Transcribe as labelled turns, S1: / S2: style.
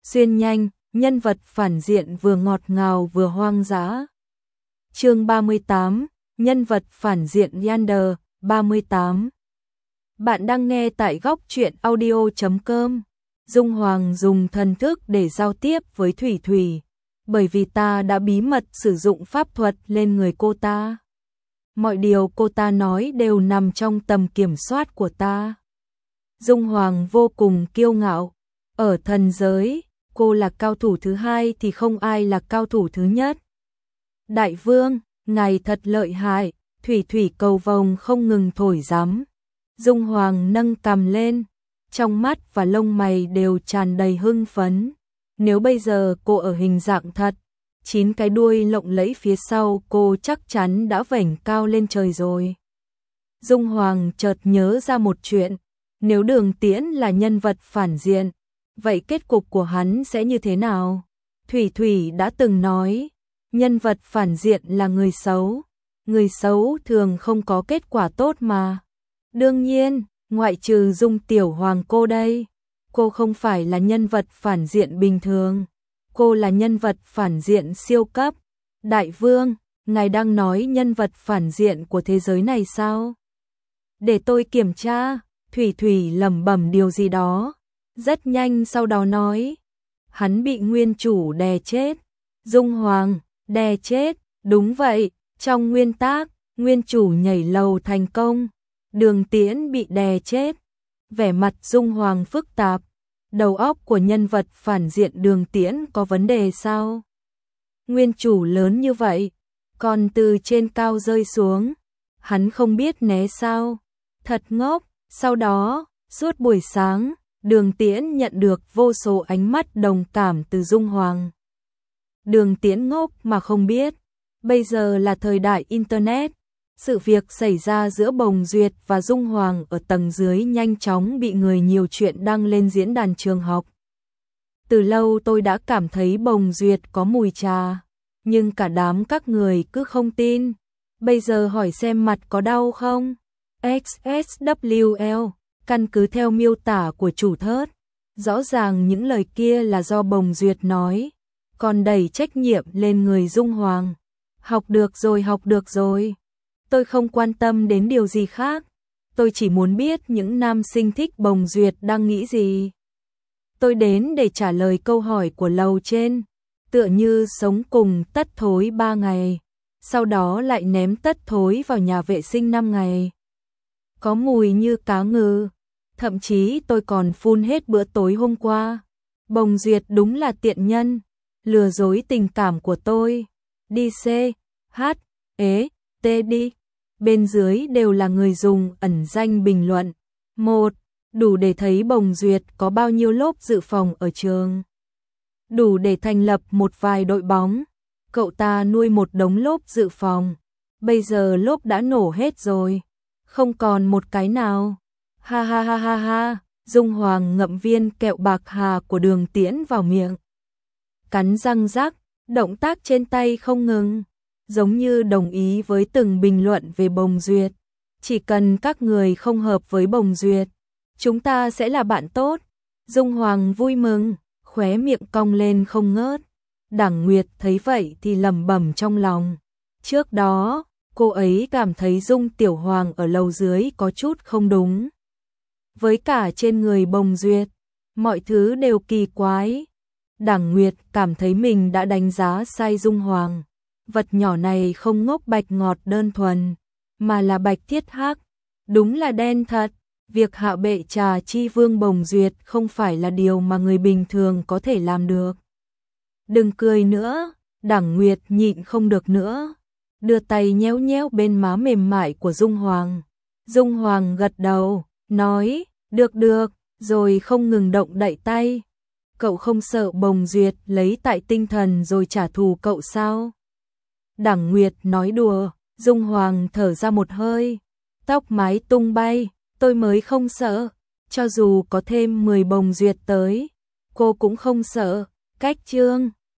S1: xuyên nhanh, nhân vật phản diện vừa ngọt ngào vừa hoang dã. Chương 38, nhân vật phản diện Yander, 38. Bạn đang nghe tại góc truyện audio.com. Dung Hoàng dùng thần thức để giao tiếp với Thủy Thủy, bởi vì ta đã bí mật sử dụng pháp thuật lên người cô ta. Mọi điều cô ta nói đều nằm trong tầm kiểm soát của ta. Dung Hoàng vô cùng kiêu ngạo. Ở thần giới, cô là cao thủ thứ hai thì không ai là cao thủ thứ nhất. Đại vương, ngài thật lợi hại. Thủy Thủy cầu vồng không ngừng thổi giám. Dung Hoàng nâng cằm lên, trong mắt và lông mày đều tràn đầy hưng phấn. Nếu bây giờ cô ở hình dạng thật, 9 cái đuôi lộng lẫy phía sau cô chắc chắn đã vểnh cao lên trời rồi. Dung Hoàng chợt nhớ ra một chuyện, nếu Đường Tiễn là nhân vật phản diện, vậy kết cục của hắn sẽ như thế nào? Thủy Thủy đã từng nói, nhân vật phản diện là người xấu. Người xấu thường không có kết quả tốt mà. Đương nhiên, ngoại trừ Dung Tiểu Hoàng cô đây. Cô không phải là nhân vật phản diện bình thường. Cô là nhân vật phản diện siêu cấp. Đại vương, ngài đang nói nhân vật phản diện của thế giới này sao? Để tôi kiểm tra. Thủy Thủy lẩm bẩm điều gì đó. Rất nhanh sau đó nói. Hắn bị nguyên chủ đè chết. Dung Hoàng, đè chết. Đúng vậy, trong nguyên tác, nguyên chủ nhảy lầu thành công. Đường Tiễn bị đè chết. Vẻ mặt Dung Hoàng phức tạp. Đầu óc của nhân vật phản diện Đường Tiễn có vấn đề sao? Nguyên chủ lớn như vậy, còn từ trên cao rơi xuống, hắn không biết né sao? Thật ngốc. Sau đó, suốt buổi sáng, Đường Tiễn nhận được vô số ánh mắt đồng cảm từ Dung Hoàng. Đường Tiễn ngốc mà không biết, bây giờ là thời đại Internet. Sự việc xảy ra giữa Bồng Duyệt và Dung Hoàng ở tầng dưới nhanh chóng bị người nhiều chuyện đăng lên diễn đàn trường học. Từ lâu tôi đã cảm thấy Bồng Duyệt có mùi trà, nhưng cả đám các người cứ không tin. Bây giờ hỏi xem mặt có đau không? XSWL, căn cứ theo miêu tả của chủ thớt, rõ ràng những lời kia là do Bồng Duyệt nói, còn đẩy trách nhiệm lên người Dung Hoàng. Học được rồi. Tôi không quan tâm đến điều gì khác. Tôi chỉ muốn biết những nam sinh thích Bồng Duyệt đang nghĩ gì. Tôi đến để trả lời câu hỏi của lầu trên. Tựa như sống cùng Tất Thối 3 ngày, sau đó lại ném Tất Thối vào nhà vệ sinh 5 ngày. Có mùi như cá ngừ. Thậm chí tôi còn phun hết bữa tối hôm qua. Bồng Duyệt đúng là tiện nhân, lừa dối tình cảm của tôi. Đi C, H, E, T đi. Bên dưới đều là người dùng ẩn danh bình luận. 1. Đủ để thấy Bồng Duyệt có bao nhiêu lốp dự phòng ở trường. Đủ để thành lập một vài đội bóng. Cậu ta nuôi một đống lốp dự phòng. Bây giờ lốp đã nổ hết rồi. Không còn một cái nào. Ha ha ha ha ha. Dung Hoàng ngậm viên kẹo bạc hà của Đường Tiễn vào miệng. Cắn răng rắc, động tác trên tay không ngừng. Giống như đồng ý với từng bình luận về Bồng Duyệt. Chỉ cần các người không hợp với Bồng Duyệt, chúng ta sẽ là bạn tốt. Dung Hoàng vui mừng, khóe miệng cong lên không ngớt. Đảng Nguyệt thấy vậy thì lẩm bẩm trong lòng. Trước đó, cô ấy cảm thấy Dung Tiểu Hoàng ở lầu dưới có chút không đúng. Với cả trên người Bồng Duyệt, mọi thứ đều kỳ quái. Đảng Nguyệt cảm thấy mình đã đánh giá sai Dung Hoàng. Vật nhỏ này không ngốc bạch ngọt đơn thuần, mà là bạch thiết hắc. Đúng là đen thật. Việc hạ bệ trà chi vương Bồng Duyệt không phải là điều mà người bình thường có thể làm được. Đừng cười nữa. Đảng Nguyệt nhịn không được nữa, đưa tay nhéo nhéo bên má mềm mại của Dung Hoàng. Dung Hoàng gật đầu, nói, được, rồi không ngừng động đậy tay. Cậu không sợ Bồng Duyệt lấy tại tinh thần rồi trả thù cậu sao? Đảng Nguyệt nói đùa. Dung Hoàng thở ra một hơi, tóc mái tung bay. Tôi mới không sợ. Cho dù có thêm 10 Bồng Duyệt tới, cô cũng không sợ. Cách chương